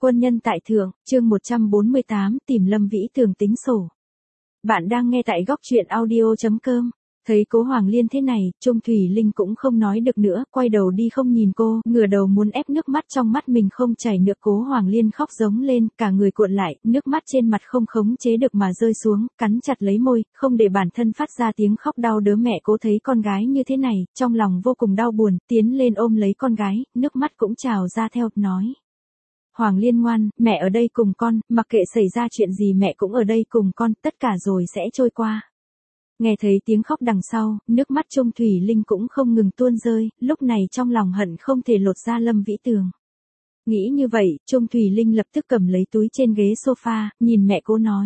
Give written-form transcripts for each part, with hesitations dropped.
Quân nhân tại thượng, chương 148, tìm Lâm Vĩ Tường tính sổ. Bạn đang nghe tại góc truyện audio.com. Thấy Cố Hoàng Liên thế này, Trung Thủy Linh cũng không nói được nữa, quay đầu đi không nhìn cô, ngửa đầu muốn ép nước mắt trong mắt mình không chảy nữa. Cố Hoàng Liên khóc giống lên, cả người cuộn lại, nước mắt trên mặt không khống chế được mà rơi xuống, cắn chặt lấy môi, không để bản thân phát ra tiếng khóc đau đớn. Mẹ Cố thấy con gái như thế này, trong lòng vô cùng đau buồn, tiến lên ôm lấy con gái, nước mắt cũng trào ra theo, nói. Hoàng Liên ngoan, mẹ ở đây cùng con, mặc kệ xảy ra chuyện gì mẹ cũng ở đây cùng con, tất cả rồi sẽ trôi qua. Nghe thấy tiếng khóc đằng sau, nước mắt Trung Thủy Linh cũng không ngừng tuôn rơi, lúc này trong lòng hận không thể lột ra Lâm Vĩ Tường. Nghĩ như vậy, Trung Thủy Linh lập tức cầm lấy túi trên ghế sofa, nhìn mẹ Cố nói.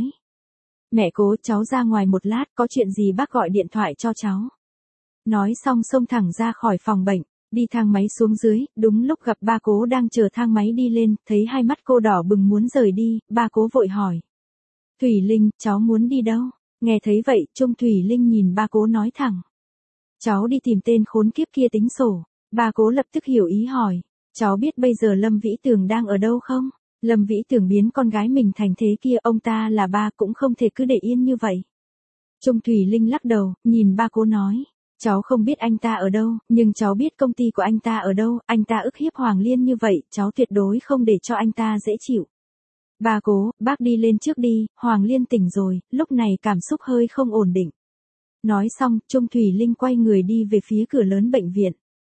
Mẹ Cố, cháu ra ngoài một lát, có chuyện gì bác gọi điện thoại cho cháu. Nói xong xông thẳng ra khỏi phòng bệnh. Đi thang máy xuống dưới, đúng lúc gặp ba Cố đang chờ thang máy đi lên, thấy hai mắt cô đỏ bừng muốn rời đi, ba Cố vội hỏi. Thủy Linh, cháu muốn đi đâu? Nghe thấy vậy, Trung Thủy Linh nhìn ba Cố nói thẳng. Cháu đi tìm tên khốn kiếp kia tính sổ. Ba Cố lập tức hiểu ý hỏi. Cháu biết bây giờ Lâm Vĩ Tường đang ở đâu không? Lâm Vĩ Tường biến con gái mình thành thế kia, ông ta là ba cũng không thể cứ để yên như vậy. Trung Thủy Linh lắc đầu, nhìn ba Cố nói. Cháu không biết anh ta ở đâu, nhưng cháu biết công ty của anh ta ở đâu, anh ta ức hiếp Hoàng Liên như vậy, cháu tuyệt đối không để cho anh ta dễ chịu. Ba Cố, bác đi lên trước đi, Hoàng Liên tỉnh rồi, lúc này cảm xúc hơi không ổn định. Nói xong, Trung Thủy Linh quay người đi về phía cửa lớn bệnh viện.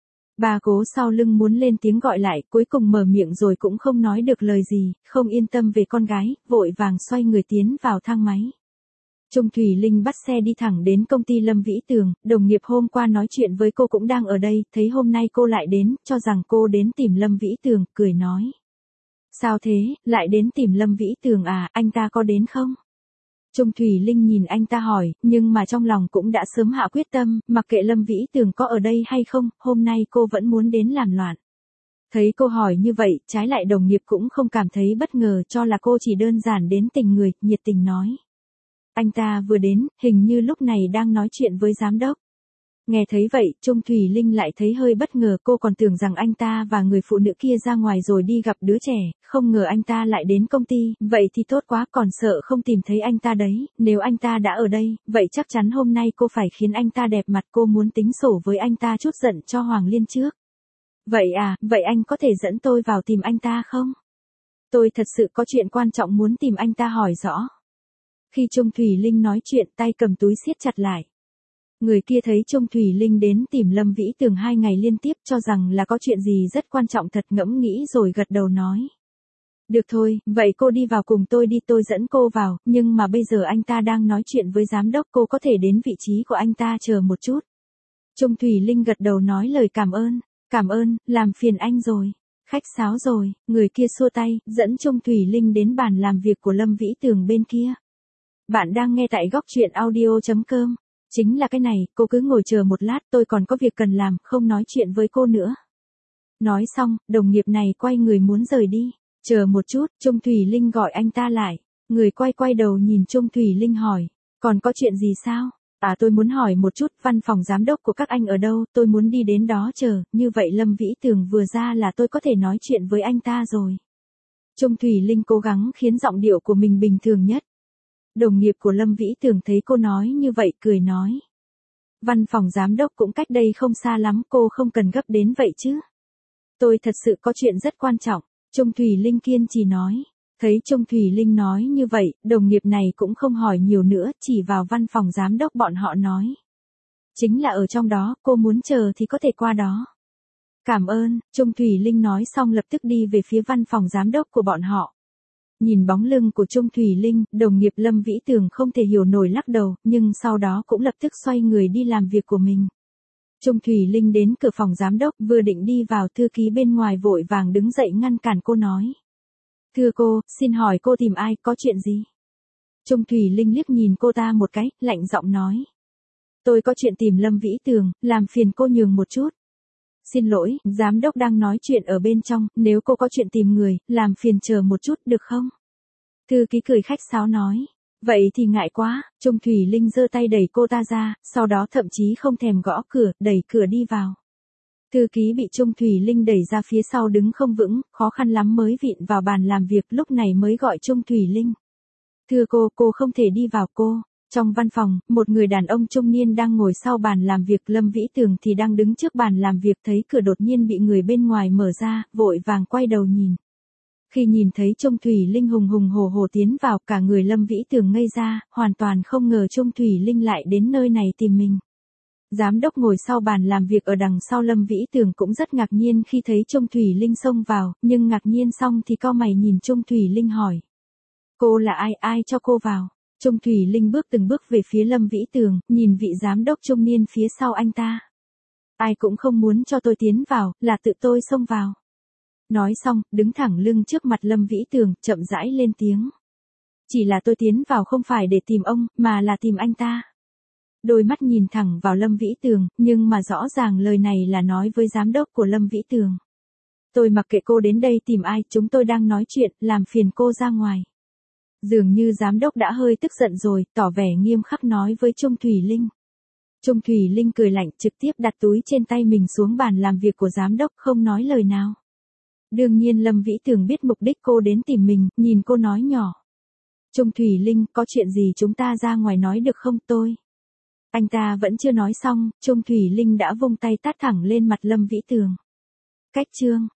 Ba Cố sau lưng muốn lên tiếng gọi lại, cuối cùng mở miệng rồi cũng không nói được lời gì, không yên tâm về con gái, vội vàng xoay người tiến vào thang máy. Trung Thủy Linh bắt xe đi thẳng đến công ty Lâm Vĩ Tường, đồng nghiệp hôm qua nói chuyện với cô cũng đang ở đây, thấy hôm nay cô lại đến, cho rằng cô đến tìm Lâm Vĩ Tường, cười nói. Sao thế, lại đến tìm Lâm Vĩ Tường à, anh ta có đến không? Trung Thủy Linh nhìn anh ta hỏi, nhưng mà trong lòng cũng đã sớm hạ quyết tâm, mặc kệ Lâm Vĩ Tường có ở đây hay không, hôm nay cô vẫn muốn đến làm loạn. Thấy cô hỏi như vậy, trái lại đồng nghiệp cũng không cảm thấy bất ngờ, cho là cô chỉ đơn giản đến tình người, nhiệt tình nói. Anh ta vừa đến, hình như lúc này đang nói chuyện với giám đốc. Nghe thấy vậy, Trung Thủy Linh lại thấy hơi bất ngờ, cô còn tưởng rằng anh ta và người phụ nữ kia ra ngoài rồi đi gặp đứa trẻ, không ngờ anh ta lại đến công ty, vậy thì tốt quá, còn sợ không tìm thấy anh ta đấy, nếu anh ta đã ở đây, vậy chắc chắn hôm nay cô phải khiến anh ta đẹp mặt, cô muốn tính sổ với anh ta chút giận cho Hoàng Liên trước. Vậy à, vậy anh có thể dẫn tôi vào tìm anh ta không? Tôi thật sự có chuyện quan trọng muốn tìm anh ta hỏi rõ. Khi Trung Thủy Linh nói chuyện, tay cầm túi siết chặt lại. Người kia thấy Trung Thủy Linh đến tìm Lâm Vĩ Tường 2 ngày liên tiếp, cho rằng là có chuyện gì rất quan trọng, thật ngẫm nghĩ rồi gật đầu nói. Được thôi, vậy cô đi vào cùng tôi đi, tôi dẫn cô vào, nhưng mà bây giờ anh ta đang nói chuyện với giám đốc, cô có thể đến vị trí của anh ta chờ một chút. Trung Thủy Linh gật đầu nói lời cảm ơn, làm phiền anh rồi. Khách sáo rồi, người kia xua tay, dẫn Trung Thủy Linh đến bàn làm việc của Lâm Vĩ Tường bên kia. Bạn đang nghe tại góc truyện audio.com. Chính là cái này, cô cứ ngồi chờ một lát, tôi còn có việc cần làm, không nói chuyện với cô nữa. Nói xong, đồng nghiệp này quay người muốn rời đi. Chờ một chút, Trung Thủy Linh gọi anh ta lại. Người quay đầu nhìn Trung Thủy Linh hỏi. Còn có chuyện gì sao? À, tôi muốn hỏi một chút, văn phòng giám đốc của các anh ở đâu, tôi muốn đi đến đó chờ, như vậy Lâm Vĩ Tường vừa ra là tôi có thể nói chuyện với anh ta rồi. Trung Thủy Linh cố gắng khiến giọng điệu của mình bình thường nhất. Đồng nghiệp của Lâm Vĩ Tường thấy cô nói như vậy, cười nói. Văn phòng giám đốc cũng cách đây không xa lắm, cô không cần gấp đến vậy chứ. Tôi thật sự có chuyện rất quan trọng, Trung Thủy Linh kiên trì nói. Thấy Trung Thủy Linh nói như vậy, đồng nghiệp này cũng không hỏi nhiều nữa, chỉ vào văn phòng giám đốc bọn họ nói. Chính là ở trong đó, cô muốn chờ thì có thể qua đó. Cảm ơn, Trung Thủy Linh nói xong lập tức đi về phía văn phòng giám đốc của bọn họ. Nhìn bóng lưng của Trung Thủy Linh, đồng nghiệp Lâm Vĩ Tường không thể hiểu nổi lắc đầu, nhưng sau đó cũng lập tức xoay người đi làm việc của mình. Trung Thủy Linh đến cửa phòng giám đốc, vừa định đi vào, thư ký bên ngoài vội vàng đứng dậy ngăn cản cô nói. Thưa cô, xin hỏi cô tìm ai, có chuyện gì? Trung Thủy Linh liếc nhìn cô ta một cái, lạnh giọng nói. Tôi có chuyện tìm Lâm Vĩ Tường, làm phiền cô nhường một chút. Xin lỗi, giám đốc đang nói chuyện ở bên trong, nếu cô có chuyện tìm người, làm phiền chờ một chút, được không? Thư ký cười khách sáo nói. Vậy thì ngại quá, Trung Thủy Linh giơ tay đẩy cô ta ra, sau đó thậm chí không thèm gõ cửa, đẩy cửa đi vào. Thư ký bị Trung Thủy Linh đẩy ra phía sau đứng không vững, khó khăn lắm mới vịn vào bàn làm việc, lúc này mới gọi Trung Thủy Linh. Thưa cô không thể đi vào cô. Trong văn phòng, một người đàn ông trung niên đang ngồi sau bàn làm việc, Lâm Vĩ Tường thì đang đứng trước bàn làm việc, thấy cửa đột nhiên bị người bên ngoài mở ra, vội vàng quay đầu nhìn. Khi nhìn thấy Trung Thủy Linh hùng hùng hổ hổ tiến vào, cả người Lâm Vĩ Tường ngây ra, hoàn toàn không ngờ Trung Thủy Linh lại đến nơi này tìm mình. Giám đốc ngồi sau bàn làm việc ở đằng sau Lâm Vĩ Tường cũng rất ngạc nhiên khi thấy Trung Thủy Linh xông vào, nhưng ngạc nhiên xong thì cau mày nhìn Trung Thủy Linh hỏi. Cô là ai cho cô vào? Trung Thủy Linh bước từng bước về phía Lâm Vĩ Tường, nhìn vị giám đốc trung niên phía sau anh ta. Ai cũng không muốn cho tôi tiến vào, là tự tôi xông vào. Nói xong, đứng thẳng lưng trước mặt Lâm Vĩ Tường, chậm rãi lên tiếng. Chỉ là tôi tiến vào không phải để tìm ông, mà là tìm anh ta. Đôi mắt nhìn thẳng vào Lâm Vĩ Tường, nhưng mà rõ ràng lời này là nói với giám đốc của Lâm Vĩ Tường. Tôi mặc kệ cô đến đây tìm ai, chúng tôi đang nói chuyện, làm phiền cô ra ngoài. Dường như giám đốc đã hơi tức giận rồi, tỏ vẻ nghiêm khắc nói với Trung Thủy Linh. Trung Thủy Linh cười lạnh, trực tiếp đặt túi trên tay mình xuống bàn làm việc của giám đốc, không nói lời nào. Đương nhiên Lâm Vĩ Tường biết mục đích cô đến tìm mình, nhìn cô nói nhỏ. Trung Thủy Linh, có chuyện gì chúng ta ra ngoài nói được không tôi? Anh ta vẫn chưa nói xong, Trung Thủy Linh đã vung tay tát thẳng lên mặt Lâm Vĩ Tường. Cách chương